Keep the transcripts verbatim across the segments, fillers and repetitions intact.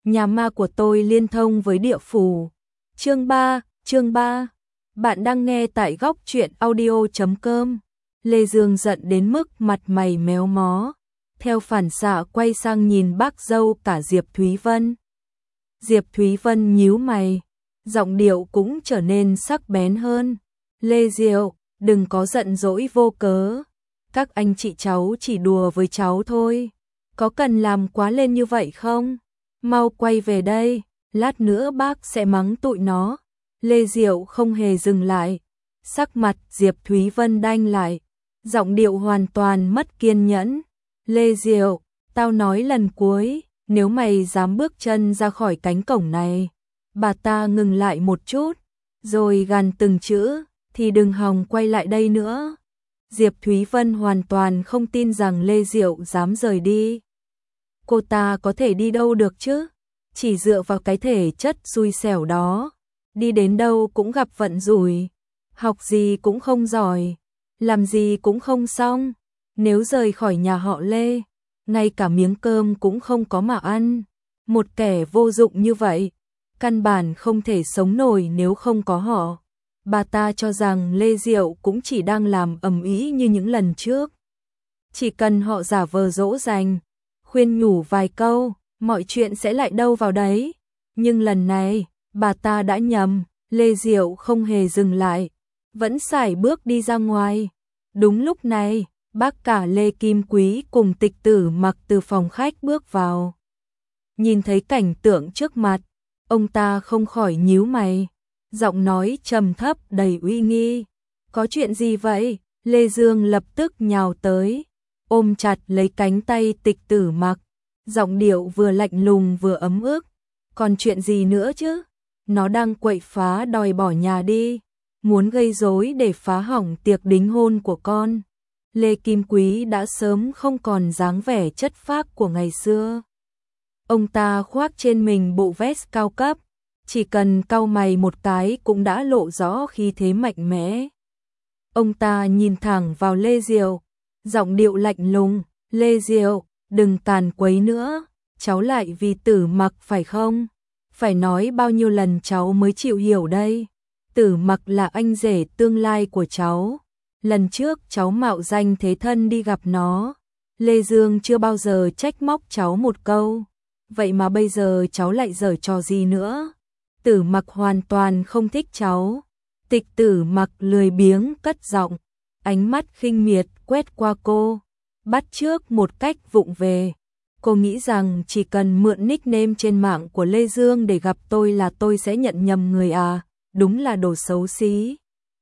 nhà ma của tôi liên thông với địa phủ. Chương ba, chương ba. Bạn đang nghe tại góc truyện audio chấm com. Lê Dương giận đến mức mặt mày méo mó, theo phản xạ quay sang nhìn bác dâu cả Diệp Thúy Vân. Diệp Thúy Vân nhíu mày, giọng điệu cũng trở nên sắc bén hơn. Lê Diệu, đừng có giận dỗi vô cớ. Các anh chị cháu chỉ đùa với cháu thôi. Có cần làm quá lên như vậy không? Mau quay về đây, lát nữa bác sẽ mắng tụi nó. Lê Diệu không hề dừng lại. Sắc mặt Diệp Thúy Vân đanh lại, giọng điệu hoàn toàn mất kiên nhẫn. Lê Diệu, tao nói lần cuối, nếu mày dám bước chân ra khỏi cánh cổng này, bà ta ngừng lại một chút, rồi gằn từng chữ, thì đừng hòng quay lại đây nữa. Diệp Thúy Vân hoàn toàn không tin rằng Lê Diệu dám rời đi. Cô ta có thể đi đâu được chứ? Chỉ dựa vào cái thể chất xui xẻo đó, đi đến đâu cũng gặp vận rủi, học gì cũng không giỏi, làm gì cũng không xong. Nếu rời khỏi nhà họ Lê, ngay cả miếng cơm cũng không có mà ăn. Một kẻ vô dụng như vậy, căn bản không thể sống nổi nếu không có họ. Bà ta cho rằng Lê Diệu cũng chỉ đang làm ầm ĩ như những lần trước. Chỉ cần họ giả vờ dỗ dành, khuyên nhủ vài câu, mọi chuyện sẽ lại đâu vào đấy. Nhưng lần này, bà ta đã nhầm. Lê Diệu không hề dừng lại, vẫn sải bước đi ra ngoài. Đúng lúc này, bác cả Lê Kim Quý cùng Tịch Tử Mặc từ phòng khách bước vào. Nhìn thấy cảnh tượng trước mặt, ông ta không khỏi nhíu mày, giọng nói trầm thấp đầy uy nghi. Có chuyện gì vậy? Lê Dương lập tức nhào tới, ôm chặt lấy cánh tay Tịch Tử Mặc, giọng điệu vừa lạnh lùng vừa ấm ức. Còn chuyện gì nữa chứ? Nó đang quậy phá đòi bỏ nhà đi, muốn gây rối để phá hỏng tiệc đính hôn của con. Lê Kim Quý đã sớm không còn dáng vẻ chất phác của ngày xưa. Ông ta khoác trên mình bộ vest cao cấp, chỉ cần cau mày một cái cũng đã lộ rõ khí thế mạnh mẽ. Ông ta nhìn thẳng vào Lê Diệu, giọng điệu lạnh lùng. Lê Diệu, đừng càn quấy nữa, cháu lại vì Tử Mặc phải không? Phải nói bao nhiêu lần cháu mới chịu hiểu đây. Tử Mặc là anh rể tương lai của cháu. Lần trước cháu mạo danh thế thân đi gặp nó, Lê Dương chưa bao giờ trách móc cháu một câu. Vậy mà bây giờ cháu lại giở trò gì nữa? Tử Mặc hoàn toàn không thích cháu. Tịch Tử Mặc lười biếng cất giọng, ánh mắt khinh miệt quét qua cô, bắt chước một cách vụng về. Cô nghĩ rằng chỉ cần mượn nickname trên mạng của Lê Dương để gặp tôi là tôi sẽ nhận nhầm người à? Đúng là đồ xấu xí.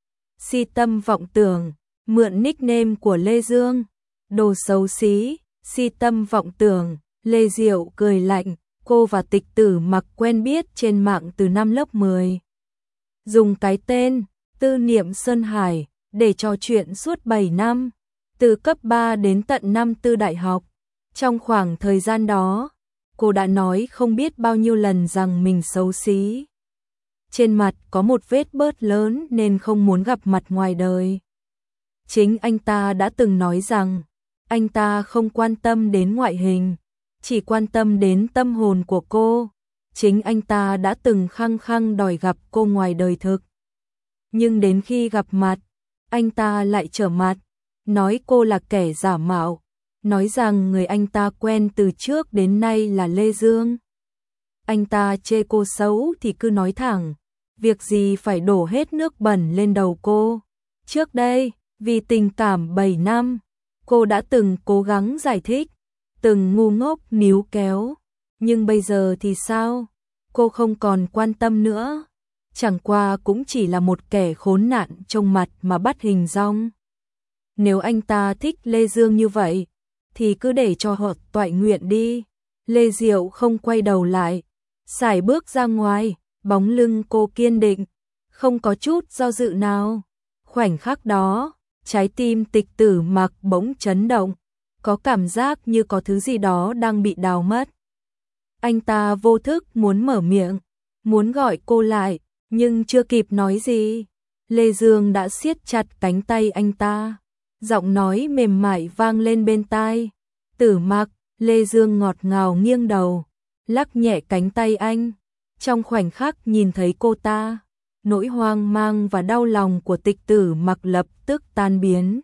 Si tâm vọng tưởng, mượn nickname của Lê Dương, đồ xấu xí, si tâm vọng tưởng. Lê Diệu cười lạnh, cô và Tịch Tử Mặc quen biết trên mạng từ năm lớp mười. Dùng cái tên Tư Niệm Sơn Hải để trò chuyện suốt bảy năm, từ cấp ba đến tận năm tư đại học. Trong khoảng thời gian đó, cô đã nói không biết bao nhiêu lần rằng mình xấu xí. Trên mặt có một vết bớt lớn nên không muốn gặp mặt ngoài đời. Chính anh ta đã từng nói rằng anh ta không quan tâm đến ngoại hình, chỉ quan tâm đến tâm hồn của cô. Chính anh ta đã từng khăng khăng đòi gặp cô ngoài đời thực. Nhưng đến khi gặp mặt, anh ta lại trở mặt, nói cô là kẻ giả mạo, nói rằng người anh ta quen từ trước đến nay là Lê Dương. Anh ta chê cô xấu thì cứ nói thẳng, việc gì phải đổ hết nước bẩn lên đầu cô. Trước đây, vì tình cảm bảy năm, cô đã từng cố gắng giải thích, từng ngu ngốc níu kéo. Nhưng bây giờ thì sao? Cô không còn quan tâm nữa. Chẳng qua cũng chỉ là một kẻ khốn nạn trông mặt mà bắt hình dong. Nếu anh ta thích Lê Dương như vậy, thì cứ để cho họ toại nguyện đi. Lê Diệu không quay đầu lại, sải bước ra ngoài, bóng lưng cô kiên định, không có chút do dự nào. Khoảnh khắc đó, trái tim Tịch Tử Mặc bỗng chấn động, có cảm giác như có thứ gì đó đang bị đào mất. Anh ta vô thức muốn mở miệng, muốn gọi cô lại, nhưng chưa kịp nói gì, Lê Dương đã siết chặt cánh tay anh ta. Giọng nói mềm mại vang lên bên tai. Tử Mặc. Lê Dương ngọt ngào nghiêng đầu, lắc nhẹ cánh tay anh. Trong khoảnh khắc nhìn thấy cô ta, nỗi hoang mang và đau lòng của Tịch Tử Mặc lập tức tan biến.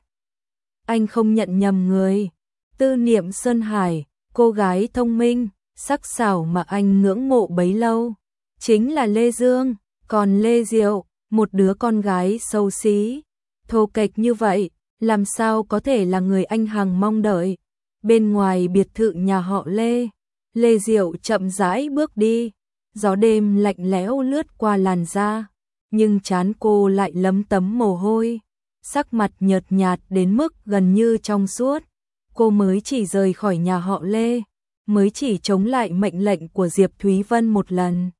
Anh không nhận nhầm người. Tư Niệm Sơn Hải, cô gái thông minh, sắc sảo mà anh ngưỡng mộ bấy lâu, chính là Lê Dương. Còn Lê Diệu, một đứa con gái xấu xí, thô kệch như vậy, làm sao có thể là người anh hằng mong đợi. Bên ngoài biệt thự nhà họ Lê, Lê Diệu chậm rãi bước đi, gió đêm lạnh lẽo lướt qua làn da, nhưng trán cô lại lấm tấm mồ hôi, sắc mặt nhợt nhạt đến mức gần như trong suốt. Cô mới chỉ rời khỏi nhà họ Lê, mới chỉ chống lại mệnh lệnh của Diệp Thúy Vân một lần,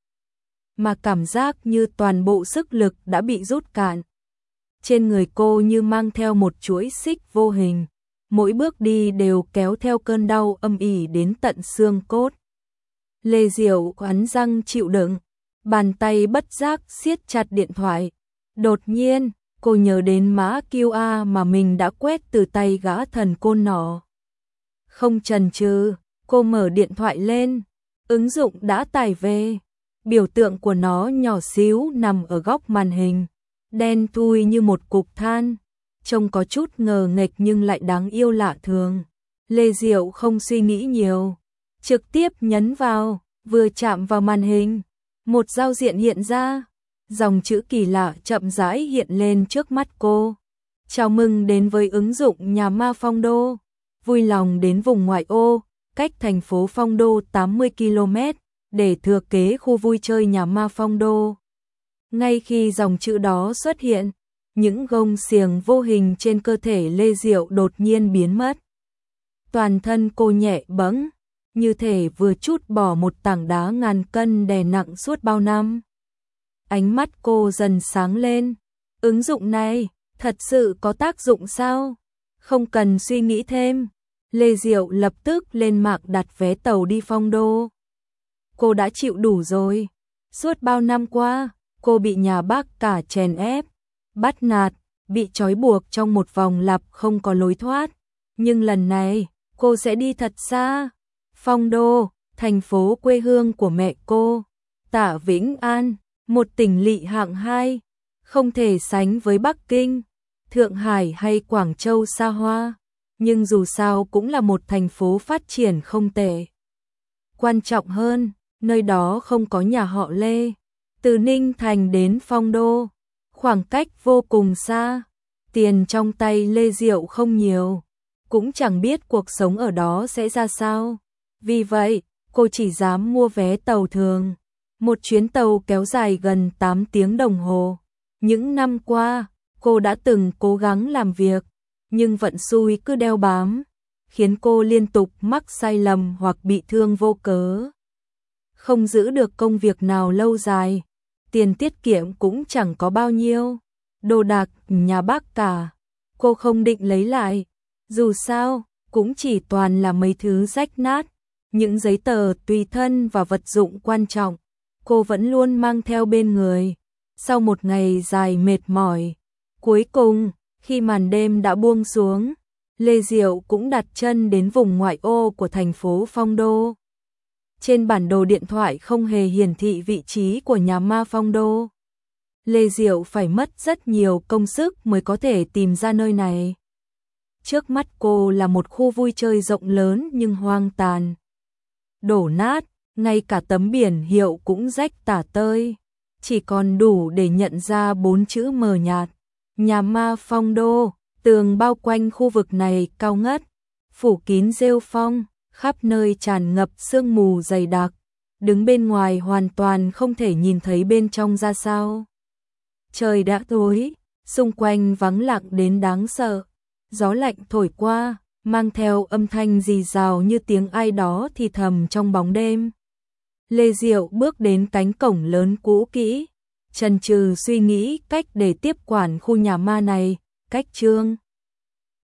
mà cảm giác như toàn bộ sức lực đã bị rút cạn. Trên người cô như mang theo một chuỗi xích vô hình, mỗi bước đi đều kéo theo cơn đau âm ỉ đến tận xương cốt. Lê Diệu cắn răng chịu đựng, bàn tay bất giác siết chặt điện thoại. Đột nhiên, cô nhớ đến mã quy rờ mà mình đã quét từ tay gã thần côn nọ. Không chần chừ, cô mở điện thoại lên, ứng dụng đã tải về. Biểu tượng của nó nhỏ xíu nằm ở góc màn hình, đen thui như một cục than, trông có chút ngờ nghệch nhưng lại đáng yêu lạ thường. Lê Diệu không suy nghĩ nhiều, trực tiếp nhấn vào, vừa chạm vào màn hình, một giao diện hiện ra, dòng chữ kỳ lạ chậm rãi hiện lên trước mắt cô. Chào mừng đến với ứng dụng nhà ma Phong Đô, vui lòng đến vùng ngoại ô, cách thành phố Phong Đô tám mươi ki lô mét, để thừa kế khu vui chơi nhà ma Phong Đô. Ngay khi dòng chữ đó xuất hiện, những gông xiềng vô hình trên cơ thể Lê Diệu đột nhiên biến mất. Toàn thân cô nhẹ bẫng, như thể vừa trút bỏ một tảng đá ngàn cân đè nặng suốt bao năm. Ánh mắt cô dần sáng lên, ứng dụng này thật sự có tác dụng sao? Không cần suy nghĩ thêm, Lê Diệu lập tức lên mạng đặt vé tàu đi Phong Đô. Cô đã chịu đủ rồi. Suốt bao năm qua, cô bị nhà bác cả chèn ép, bắt nạt, bị trói buộc trong một vòng lặp không có lối thoát. Nhưng lần này, cô sẽ đi thật xa. Phong Đô, thành phố quê hương của mẹ cô. Tạ Vĩnh An, một tỉnh lỵ hạng hai, không thể sánh với Bắc Kinh, Thượng Hải hay Quảng Châu xa hoa, nhưng dù sao cũng là một thành phố phát triển không tệ. Quan trọng hơn, nơi đó không có nhà họ Lê. Từ Ninh Thành đến Phong Đô, khoảng cách vô cùng xa. Tiền trong tay Lê Diệu không nhiều, cũng chẳng biết cuộc sống ở đó sẽ ra sao. Vì vậy, cô chỉ dám mua vé tàu thường. Một chuyến tàu kéo dài gần tám tiếng đồng hồ. Những năm qua, cô đã từng cố gắng làm việc, nhưng vận xui cứ đeo bám, khiến cô liên tục mắc sai lầm hoặc bị thương vô cớ. Không giữ được công việc nào lâu dài, tiền tiết kiệm cũng chẳng có bao nhiêu. Đồ đạc nhà bác cả, cô không định lấy lại. Dù sao, cũng chỉ toàn là mấy thứ rách nát, những giấy tờ tùy thân và vật dụng quan trọng, cô vẫn luôn mang theo bên người. Sau một ngày dài mệt mỏi, cuối cùng, khi màn đêm đã buông xuống, Lê Diệu cũng đặt chân đến vùng ngoại ô của thành phố Phong Đô. Trên bản đồ điện thoại không hề hiển thị vị trí của nhà ma Phong Đô. Lê Diệu phải mất rất nhiều công sức mới có thể tìm ra nơi này. Trước mắt cô là một khu vui chơi rộng lớn nhưng hoang tàn, đổ nát, ngay cả tấm biển hiệu cũng rách tả tơi, chỉ còn đủ để nhận ra bốn chữ mờ nhạt. Nhà ma Phong Đô. Tường bao quanh khu vực này cao ngất, phủ kín rêu phong, khắp nơi tràn ngập sương mù dày đặc, đứng bên ngoài hoàn toàn không thể nhìn thấy bên trong ra sao. Trời đã tối, xung quanh vắng lặng đến đáng sợ, gió lạnh thổi qua, mang theo âm thanh rì rào như tiếng ai đó thì thầm trong bóng đêm. Lê Diệu bước đến cánh cổng lớn cũ kỹ, chần chừ suy nghĩ cách để tiếp quản khu nhà ma này. Cách Trương